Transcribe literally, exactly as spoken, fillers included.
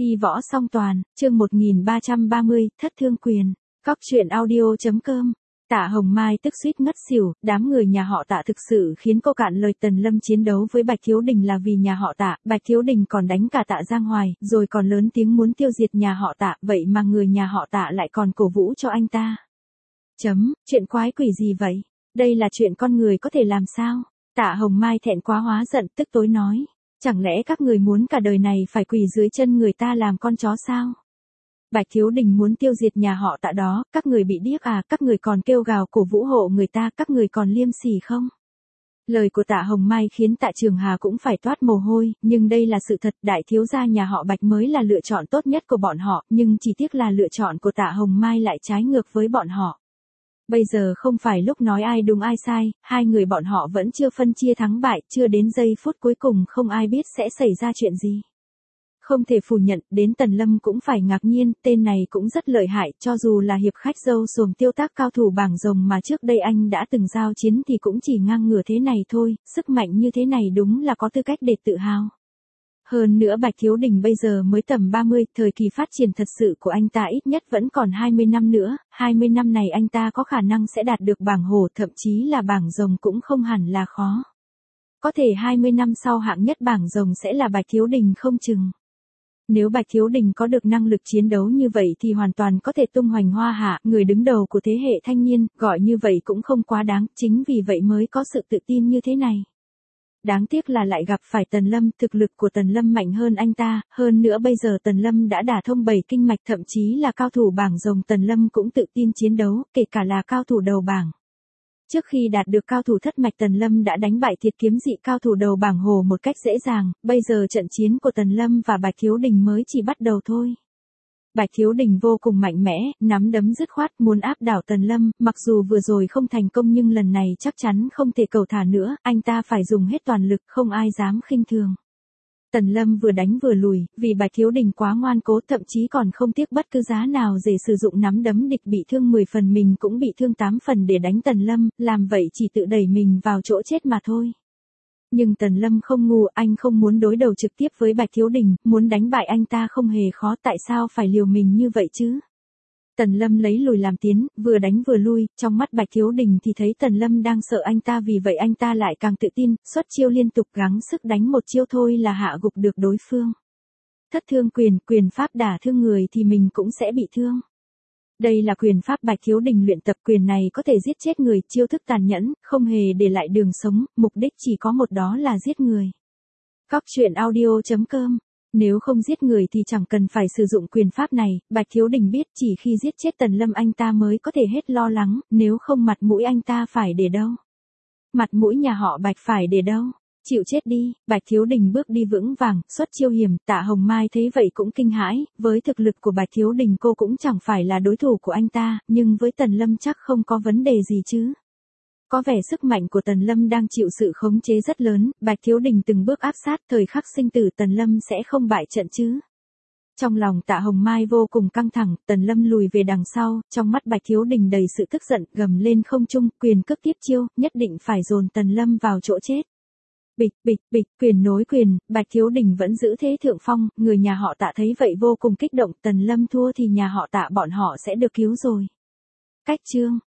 Y võ song toàn, chương một nghìn ba trăm ba mươi, thất thương quyền. Cóc truyện audio.com. Tạ Hồng Mai tức suýt ngất xỉu, đám người nhà họ Tạ thực sự khiến cô cạn lời. Tần Lâm chiến đấu với Bạch Thiếu Đình là vì nhà họ Tạ, Bạch Thiếu Đình còn đánh cả Tạ Giang Hoài, rồi còn lớn tiếng muốn tiêu diệt nhà họ Tạ, vậy mà người nhà họ Tạ lại còn cổ vũ cho anh ta. Chấm, chuyện quái quỷ gì vậy? Đây là chuyện con người có thể làm sao? Tạ Hồng Mai thẹn quá hóa giận, tức tối nói. Chẳng lẽ các người muốn cả đời này phải quỳ dưới chân người ta làm con chó sao? Bạch Thiếu Đình muốn tiêu diệt nhà họ Tạ đó, các người bị điếc à, các người còn kêu gào cổ vũ hộ người ta, các người còn liêm sỉ không? Lời của Tạ Hồng Mai khiến Tạ Trường Hà cũng phải toát mồ hôi, nhưng đây là sự thật, đại thiếu gia nhà họ Bạch mới là lựa chọn tốt nhất của bọn họ, nhưng chỉ tiếc là lựa chọn của Tạ Hồng Mai lại trái ngược với bọn họ. Bây giờ không phải lúc nói ai đúng ai sai, hai người bọn họ vẫn chưa phân chia thắng bại, chưa đến giây phút cuối cùng không ai biết sẽ xảy ra chuyện gì. Không thể phủ nhận, đến Tần Lâm cũng phải ngạc nhiên, tên này cũng rất lợi hại, cho dù là hiệp khách dâu xuồng tiêu tác cao thủ bảng rồng mà trước đây anh đã từng giao chiến thì cũng chỉ ngang ngửa thế này thôi, sức mạnh như thế này đúng là có tư cách để tự hào. Hơn nữa Bạch Thiếu Đình bây giờ mới tầm ba mươi, thời kỳ phát triển thật sự của anh ta ít nhất vẫn còn hai mươi năm nữa, hai mươi năm này anh ta có khả năng sẽ đạt được bảng hổ, thậm chí là bảng rồng cũng không hẳn là khó. Có thể hai mươi năm sau hạng nhất bảng rồng sẽ là Bạch Thiếu Đình không chừng. Nếu Bạch Thiếu Đình có được năng lực chiến đấu như vậy thì hoàn toàn có thể tung hoành hoa hạ, người đứng đầu của thế hệ thanh niên, gọi như vậy cũng không quá đáng, chính vì vậy mới có sự tự tin như thế này. Đáng tiếc là lại gặp phải Tần Lâm, thực lực của Tần Lâm mạnh hơn anh ta, hơn nữa bây giờ Tần Lâm đã đả thông bảy kinh mạch, thậm chí là cao thủ bảng rồng Tần Lâm cũng tự tin chiến đấu, kể cả là cao thủ đầu bảng. Trước khi đạt được cao thủ thất mạch Tần Lâm đã đánh bại Thiệt Kiếm Dị cao thủ đầu bảng hồ một cách dễ dàng, bây giờ trận chiến của Tần Lâm và Bạch Thiếu Đình mới chỉ bắt đầu thôi. Bạch Thiếu Đình vô cùng mạnh mẽ, nắm đấm dứt khoát muốn áp đảo Tần Lâm, mặc dù vừa rồi không thành công nhưng lần này chắc chắn không thể cầu thả nữa, anh ta phải dùng hết toàn lực, không ai dám khinh thường. Tần Lâm vừa đánh vừa lùi, vì Bạch Thiếu Đình quá ngoan cố, thậm chí còn không tiếc bất cứ giá nào để sử dụng nắm đấm, địch bị thương mười phần mình cũng bị thương tám phần để đánh Tần Lâm, làm vậy chỉ tự đẩy mình vào chỗ chết mà thôi. Nhưng Tần Lâm không ngu, anh không muốn đối đầu trực tiếp với Bạch Thiếu Đình, muốn đánh bại anh ta không hề khó, tại sao phải liều mình như vậy chứ? Tần Lâm lấy lùi làm tiến, vừa đánh vừa lui, trong mắt Bạch Thiếu Đình thì thấy Tần Lâm đang sợ anh ta, vì vậy anh ta lại càng tự tin, xuất chiêu liên tục, gắng sức đánh một chiêu thôi là hạ gục được đối phương. Thất thương quyền, quyền pháp đả thương người thì mình cũng sẽ bị thương. Đây là quyền pháp Bạch Thiếu Đình luyện tập, quyền này có thể giết chết người, chiêu thức tàn nhẫn, không hề để lại đường sống, mục đích chỉ có một, đó là giết người. Cóc truyện audio.com. Nếu không giết người thì chẳng cần phải sử dụng quyền pháp này, Bạch Thiếu Đình biết chỉ khi giết chết Tần Lâm anh ta mới có thể hết lo lắng, nếu không mặt mũi anh ta phải để đâu? Mặt mũi nhà họ Bạch phải để đâu? Chịu chết đi. Bạch Thiếu Đình bước đi vững vàng, xuất chiêu hiểm, Tạ Hồng Mai thấy vậy cũng kinh hãi, với thực lực của Bạch Thiếu Đình cô cũng chẳng phải là đối thủ của anh ta, nhưng với Tần Lâm chắc không có vấn đề gì chứ. Có vẻ sức mạnh của Tần Lâm đang chịu sự khống chế rất lớn, Bạch Thiếu Đình từng bước áp sát, thời khắc sinh tử Tần Lâm sẽ không bại trận chứ. Trong lòng Tạ Hồng Mai vô cùng căng thẳng, Tần Lâm lùi về đằng sau, trong mắt Bạch Thiếu Đình đầy sự tức giận, gầm lên không trung, quyền cước tiếp chiêu, nhất định phải dồn Tần Lâm vào chỗ chết. Bịch, bịch, bịch, quyền nối quyền, Bạch Thiếu Đình vẫn giữ thế thượng phong, người nhà họ Tạ thấy vậy vô cùng kích động, Tần Lâm thua thì nhà họ Tạ bọn họ sẽ được cứu rồi. Cách chương.